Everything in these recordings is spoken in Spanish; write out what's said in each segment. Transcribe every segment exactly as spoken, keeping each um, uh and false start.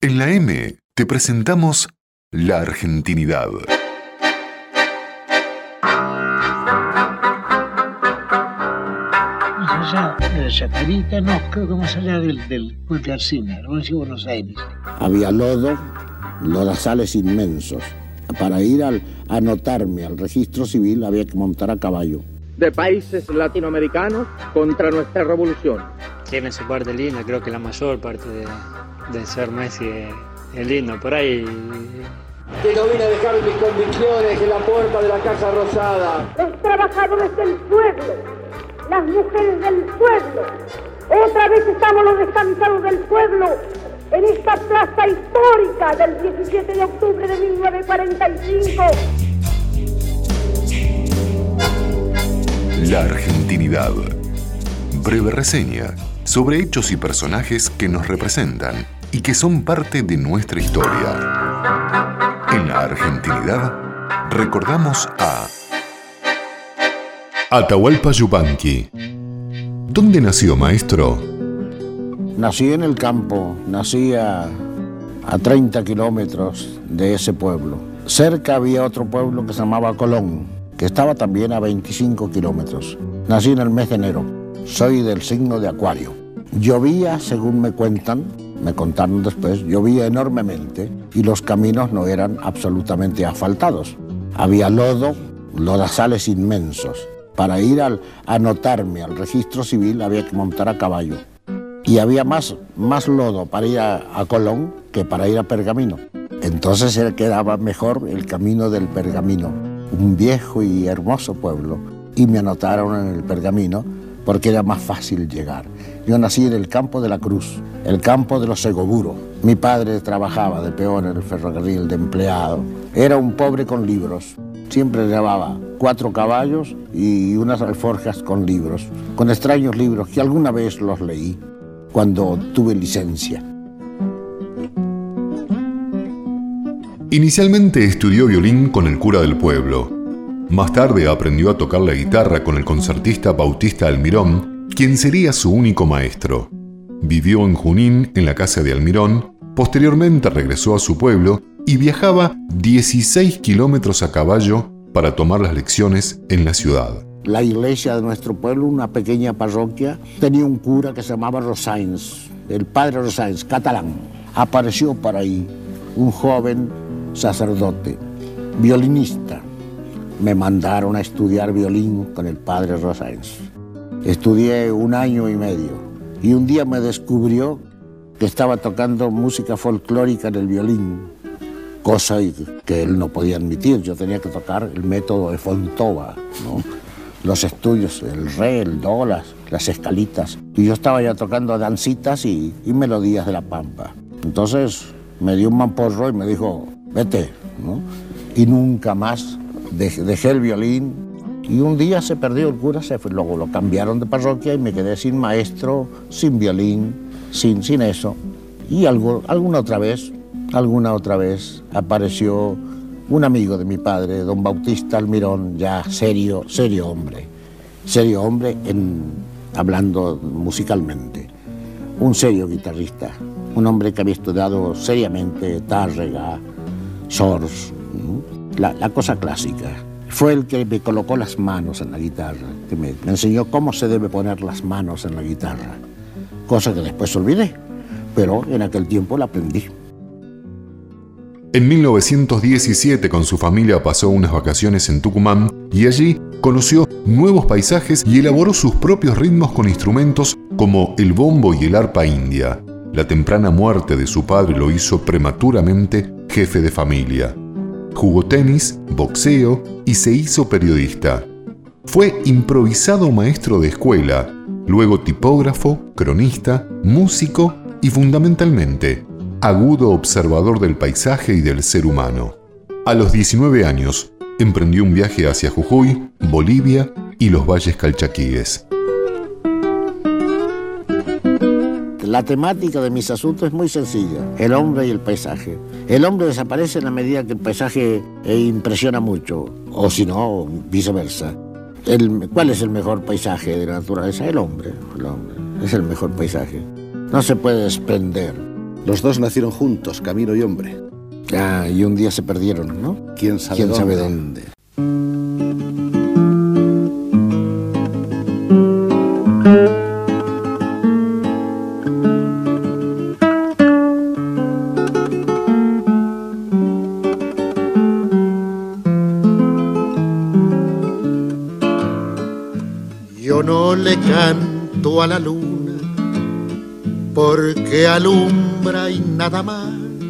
En la M te presentamos la argentinidad. Más allá de la Chacarita, no, creo que más allá del, del puente Alsina, la provincia de Buenos Aires. Había lodo, lodazales inmensos. Para ir al, a anotarme al registro civil había que montar a caballo. De países latinoamericanos contra nuestra revolución. Tiene su parte linda, creo que la mayor parte de, de ser Messi es, es lindo. Por ahí... Que no vine a dejar mis convicciones en la puerta de la Casa Rosada. Los trabajadores del pueblo, las mujeres del pueblo. Otra vez estamos los descansados del pueblo en esta plaza histórica del diecisiete de octubre de mil novecientos cuarenta y cinco. La argentinidad. Breve reseña sobre hechos y personajes que nos representan y que son parte de nuestra historia. En la argentinidad recordamos a Atahualpa Yupanqui. ¿Dónde nació, maestro? Nací en el campo, nací a, a treinta kilómetros de ese pueblo. Cerca había otro pueblo que se llamaba Colón, que estaba también a veinticinco kilómetros. Nací en el mes de enero. Soy del signo de Acuario. Llovía, según me cuentan, me contaron después, llovía enormemente y los caminos no eran absolutamente asfaltados. Había lodo, lodazales inmensos. Para ir al, a anotarme al registro civil había que montar a caballo. Y había más, más lodo para ir a, a Colón que para ir a Pergamino. Entonces era, quedaba mejor el camino del Pergamino, un viejo y hermoso pueblo. Y me anotaron en el Pergamino porque era más fácil llegar. Yo nací en el campo de la Cruz, el campo de los Segoburos. Mi padre trabajaba de peón en el ferrocarril, de empleado. Era un pobre con libros. Siempre llevaba cuatro caballos y unas alforjas con libros, con extraños libros que alguna vez los leí cuando tuve licencia. Inicialmente estudió violín con el cura del pueblo. Más tarde aprendió a tocar la guitarra con el concertista Bautista Almirón, quien sería su único maestro. Vivió en Junín, en la casa de Almirón, posteriormente regresó a su pueblo y viajaba dieciséis kilómetros a caballo para tomar las lecciones en la ciudad. La iglesia de nuestro pueblo, una pequeña parroquia, tenía un cura que se llamaba Rosáins, el padre Rosáins, catalán. Apareció por ahí un joven sacerdote, violinista. Me mandaron a estudiar violín con el padre Rosáins. Estudié un año y medio y un día me descubrió que estaba tocando música folclórica en el violín, cosa que él no podía admitir. Yo tenía que tocar el método de Fontova, ¿no? Los estudios, el re, el do, las, las escalitas. Y yo estaba ya tocando dancitas y, y melodías de la pampa. Entonces me dio un mamporro y me dijo, vete, ¿no? Y nunca más dejé, dejé el violín. Y un día se perdió el cura, se fue, luego lo cambiaron de parroquia y me quedé sin maestro, sin violín, sin, sin eso. Y algo, alguna otra vez, alguna otra vez apareció un amigo de mi padre, don Bautista Almirón, ya serio, serio hombre, serio hombre en, hablando musicalmente, un serio guitarrista, un hombre que había estudiado seriamente Tárrega, Sors, la, la cosa clásica. Fue el que me colocó las manos en la guitarra, que me, me enseñó cómo se debe poner las manos en la guitarra, cosa que después olvidé, pero en aquel tiempo la aprendí. En mil novecientos diecisiete con su familia pasó unas vacaciones en Tucumán y allí conoció nuevos paisajes y elaboró sus propios ritmos con instrumentos como el bombo y el arpa india. La temprana muerte de su padre lo hizo prematuramente jefe de familia. Jugó tenis, boxeo y se hizo periodista. Fue improvisado maestro de escuela, luego tipógrafo, cronista, músico y fundamentalmente agudo observador del paisaje y del ser humano. A los diecinueve años, emprendió un viaje hacia Jujuy, Bolivia y los valles calchaquíes. La temática de mis asuntos es muy sencilla, el hombre y el paisaje. El hombre desaparece en la medida que el paisaje impresiona mucho, o si no, viceversa. El, ¿Cuál es el mejor paisaje de la naturaleza? El hombre, el hombre es el mejor paisaje. No se puede desprender Los dos nacieron juntos, Camilo y Hombre. Ah, y un día se perdieron, ¿no? ¿Quién sabe ¿Quién dónde? sabe dónde? Yo no le canto a la luna porque alumbra y nada más.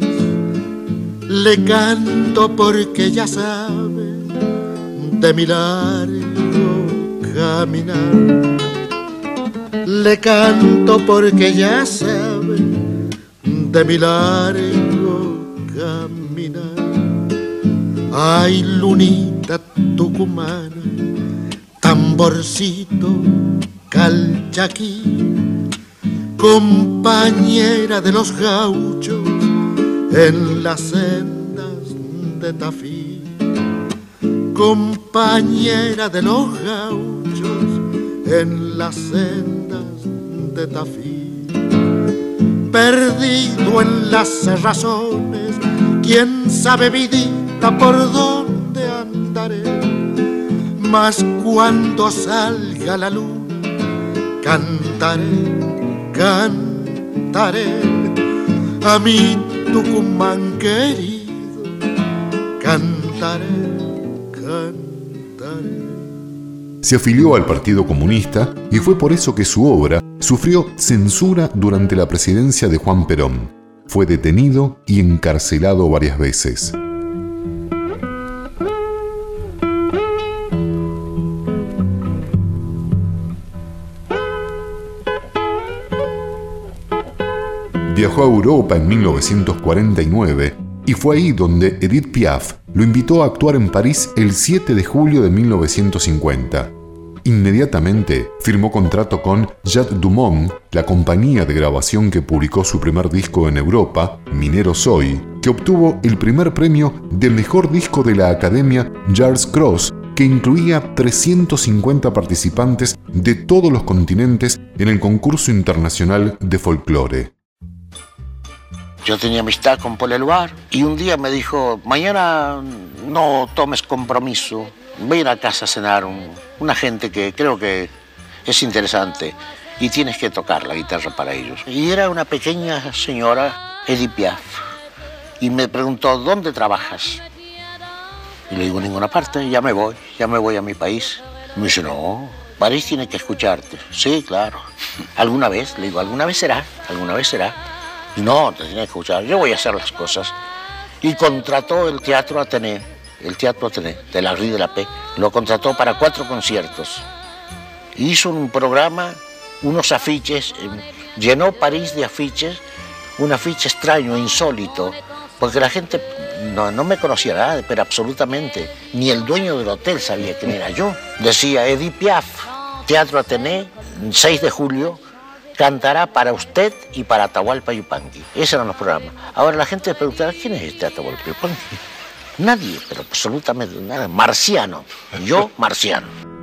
Le canto porque ya sabe de mi largo caminar. Le canto porque ya sabe de mi largo caminar. Ay, lunita tucumana, tamborcito calchaquí, compañera de los gauchos en las sendas de Tafí, compañera de los gauchos en las sendas de Tafí. Perdido en las razones, quién sabe vidita por dónde andaré, mas cuando salga la luna cantaré, cantaré a mi Tucumán querido, cantaré, cantaré. Se afilió al Partido Comunista y fue por eso que su obra sufrió censura durante la presidencia de Juan Perón. Fue detenido y encarcelado varias veces. Viajó a Europa en mil novecientos cuarenta y nueve y fue ahí donde Edith Piaf lo invitó a actuar en París el siete de julio de mil novecientos cincuenta. Inmediatamente firmó contrato con Jacques Dumont, la compañía de grabación que publicó su primer disco en Europa, Minero Soy, que obtuvo el primer premio de mejor disco de la Academia Charles Cros, que incluía trescientos cincuenta participantes de todos los continentes en el concurso internacional de folclore. Yo tenía amistad con Paul Eluard y un día me dijo, mañana no tomes compromiso, ven a casa a cenar un, una gente que creo que es interesante y tienes que tocar la guitarra para ellos. Y era una pequeña señora, Edith Piaf, y me preguntó, ¿dónde trabajas? Y le digo, en ninguna parte, ya me voy, ya me voy a mi país. Y me dice, no, París tiene que escucharte. Sí, claro. ¿Alguna vez? Le digo, ¿alguna vez será? ¿Alguna vez será? Y no, te tienes que escuchar, yo voy a hacer las cosas. Y contrató el Teatro Atené, el Teatro Atené de la Rue de la Paix, lo contrató para cuatro conciertos. Hizo un programa, unos afiches, llenó París de afiches, un afiche extraño, insólito, porque la gente no, no me conocía nada, pero absolutamente, ni el dueño del hotel sabía quién era yo. Decía Edith Piaf, Teatro Atené, seis de julio, cantará para usted y para Atahualpa Yupanqui. Esos eran los programas. Ahora la gente preguntará, ¿quién es este Atahualpa Yupanqui? Nadie, pero absolutamente nada. Marciano. Yo, marciano.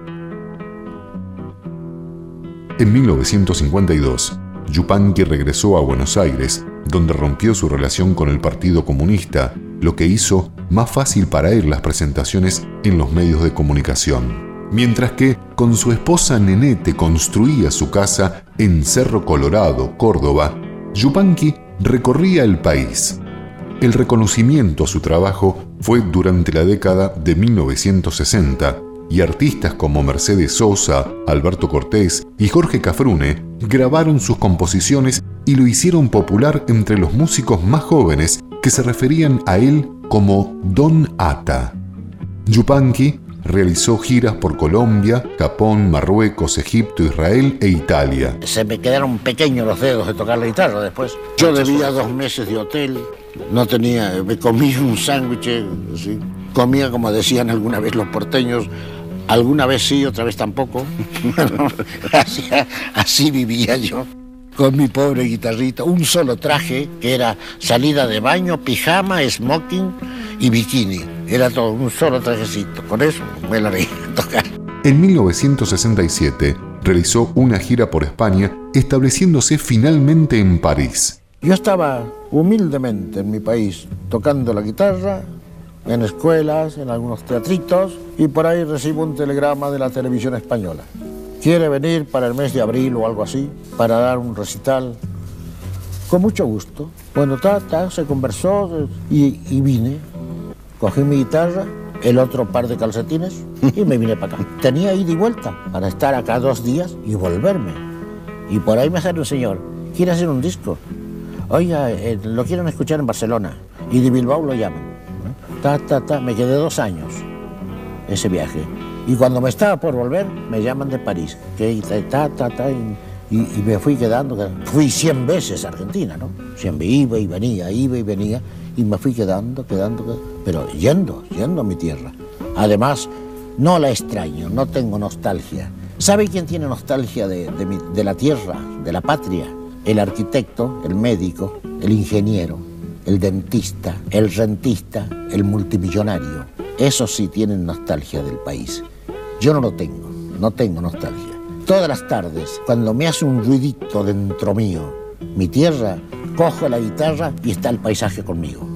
En mil novecientos cincuenta y dos, Yupanqui regresó a Buenos Aires, donde rompió su relación con el Partido Comunista, lo que hizo más fácil para él las presentaciones en los medios de comunicación. Mientras que con su esposa Nenete construía su casa en Cerro Colorado, Córdoba, Yupanqui recorría el país. El reconocimiento a su trabajo fue durante la década de mil novecientos sesenta y artistas como Mercedes Sosa, Alberto Cortés y Jorge Cafrune grabaron sus composiciones y lo hicieron popular entre los músicos más jóvenes que se referían a él como Don Ata. Yupanqui realizó giras por Colombia, Japón, Marruecos, Egipto, Israel e Italia. Se me quedaron pequeños los dedos de tocar la guitarra después. Yo debía dos meses de hotel, no tenía, me comí un sándwich, ¿sí? Comía como decían alguna vez los porteños, alguna vez sí, otra vez tampoco. así, así vivía yo, con mi pobre guitarrita, un solo traje que era salida de baño, pijama, smoking y bikini. Era todo, un solo trajecito. Con eso me la reí a tocar. En mil novecientos sesenta y siete realizó una gira por España, estableciéndose finalmente en París. Yo estaba humildemente en mi país, tocando la guitarra, en escuelas, en algunos teatritos, y por ahí recibo un telegrama de la televisión española. ¿Quiere venir para el mes de abril o algo así, para dar un recital? Con mucho gusto. Bueno, ta, ta, se conversó y, y vine. Cogí mi guitarra, el otro par de calcetines y me vine para acá. Tenía ida y vuelta para estar acá dos días y volverme. Y por ahí me sale un señor, quiere hacer un disco. Oiga, eh, lo quieren escuchar en Barcelona y de Bilbao lo llaman. Ta, ta, ta, me quedé dos años ese viaje. Y cuando me estaba por volver, me llaman de París. Que ta, ta, ta, y, y, y me fui quedando. Fui cien veces a Argentina, ¿no? Siempre iba y venía, iba y venía. Y me fui quedando, quedando, quedando, pero yendo, yendo a mi tierra. Además, no la extraño, no tengo nostalgia. ¿Sabe quién tiene nostalgia de, de, mi, de la tierra, de la patria? El arquitecto, el médico, el ingeniero, el dentista, el rentista, el multimillonario. Esos sí tienen nostalgia del país. Yo no lo tengo, no tengo nostalgia. Todas las tardes, cuando me hace un ruidito dentro mío, mi tierra, cojo la guitarra y está el paisaje conmigo.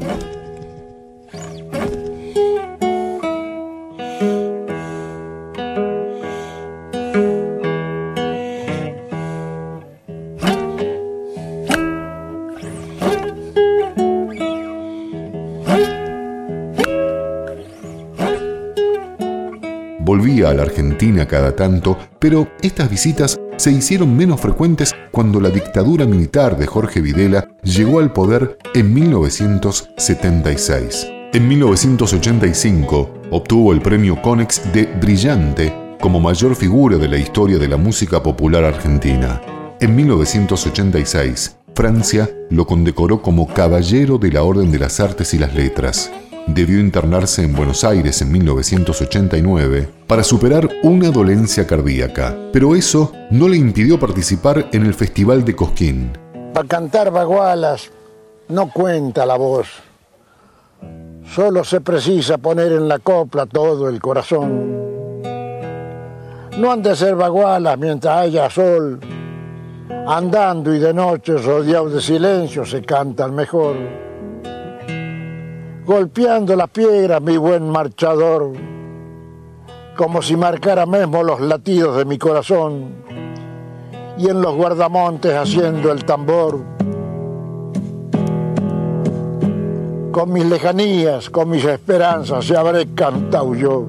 Volvía a la Argentina cada tanto, pero estas visitas se hicieron menos frecuentes cuando la dictadura militar de Jorge Videla llegó al poder en mil novecientos setenta y seis. En mil novecientos ochenta y cinco obtuvo el premio Konex de Brillante como mayor figura de la historia de la música popular argentina. En mil novecientos ochenta y seis, Francia lo condecoró como Caballero de la Orden de las Artes y las Letras. Debió internarse en Buenos Aires en mil novecientos ochenta y nueve para superar una dolencia cardíaca, pero eso no le impidió participar en el Festival de Cosquín. Para cantar bagualas no cuenta la voz, solo se precisa poner en la copla todo el corazón. No han de ser bagualas mientras haya sol, andando y de noche rodeados de silencio se cantan mejor. Golpeando las piedras, mi buen marchador, como si marcara mismo los latidos de mi corazón, y en los guardamontes haciendo el tambor. Con mis lejanías, con mis esperanzas, se habré cantado yo.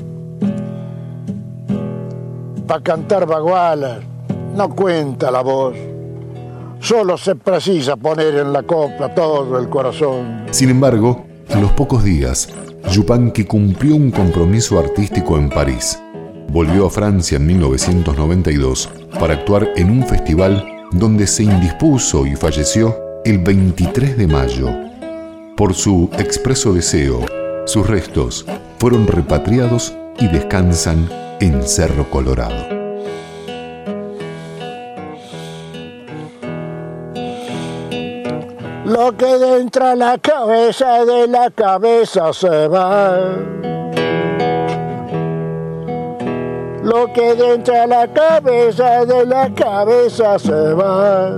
Pa' cantar bagualas no cuenta la voz, solo se precisa poner en la copla todo el corazón. Sin embargo, a los pocos días, Yupanqui cumplió un compromiso artístico en París. Volvió a Francia en mil novecientos noventa y dos para actuar en un festival donde se indispuso y falleció el veintitrés de mayo. Por su expreso deseo, sus restos fueron repatriados y descansan en Cerro Colorado. Lo que entra a la cabeza, de la cabeza se va. Lo que entra a la cabeza, de la cabeza se va.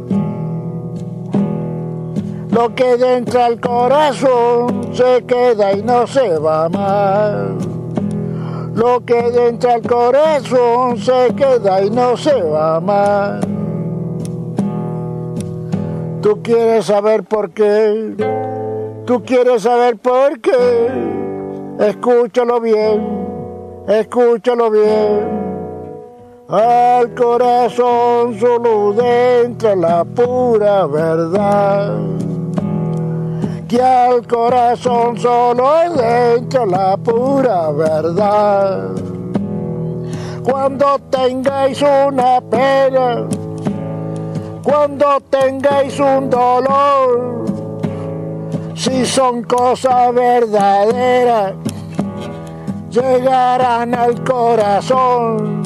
Lo que entra al corazón se queda y no se va más. Lo que entra al corazón se queda y no se va más. Tú quieres saber por qué, tú quieres saber por qué, escúchalo bien, escúchalo bien. Al corazón solo entra la pura verdad, que al corazón solo entra la pura verdad. Cuando tengáis una pena, cuando tengáis un dolor, si son cosas verdaderas, llegarán al corazón.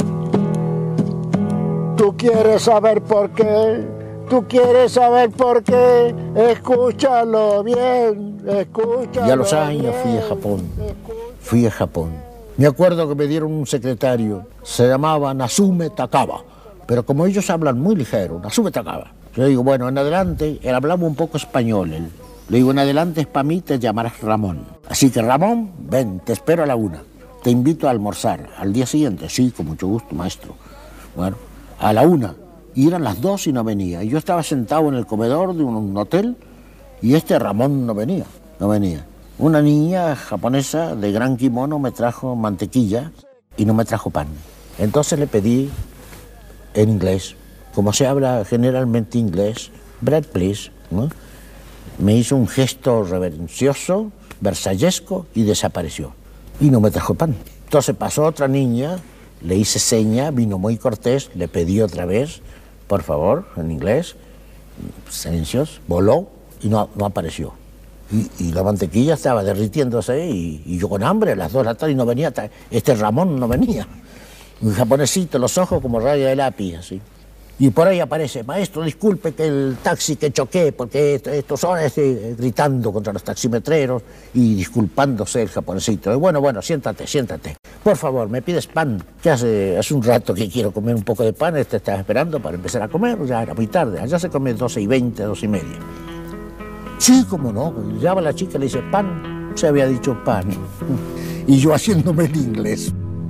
Tú quieres saber por qué, tú quieres saber por qué, escúchalo bien, escúchalo. Y a los años fui a Japón, fui a Japón. Me acuerdo que me dieron un secretario, se llamaba Natsume Takaba. Pero como ellos hablan muy ligero, Natsume Takaba, Le digo, bueno, en adelante, él hablaba un poco español, él. Le digo, en adelante, para mí te llamarás Ramón. Así que, Ramón, ven, te espero a la una. Te invito a almorzar. Al día siguiente, sí, con mucho gusto, maestro. Bueno, a la una. Y eran las dos y no venía. Y yo estaba sentado en el comedor de un, un hotel y este Ramón no venía, no venía. Una niña japonesa de gran kimono me trajo mantequilla y no me trajo pan. Entonces le pedí en inglés, como se habla generalmente inglés, bread please, ¿no? Me hizo un gesto reverencioso, versallesco y desapareció. Y no me trajo pan. Entonces pasó otra niña, le hice seña, vino muy cortés, le pedí otra vez, por favor, en inglés, silencios, voló y no, no apareció. Y, y la mantequilla estaba derritiéndose y, y yo con hambre a las dos de la tarde y no venía, este Ramón no venía. Un japonesito, los ojos como raya de lápiz, así. Y por ahí aparece, maestro, disculpe que el taxi que choqué, porque estos son este, gritando contra los taximetreros y disculpándose el japonesito. Y bueno, bueno, siéntate, siéntate. Por favor, ¿me pides pan? Que hace, hace un rato que quiero comer un poco de pan, este estaba esperando para empezar a comer, ya era muy tarde, allá se come doce y veinte, doce y media. Sí, cómo no, llama la chica y le dice, pan, se había dicho pan. Y yo haciéndome el inglés.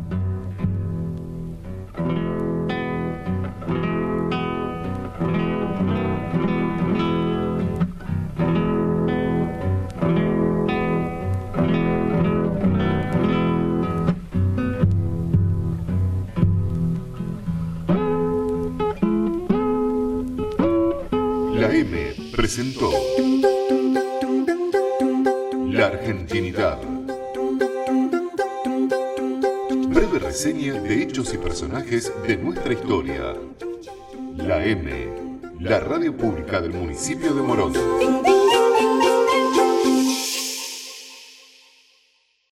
La M presentó La Argentinidad. Breve reseña de hechos y personajes de nuestra historia. La M, la radio pública del municipio de Morón.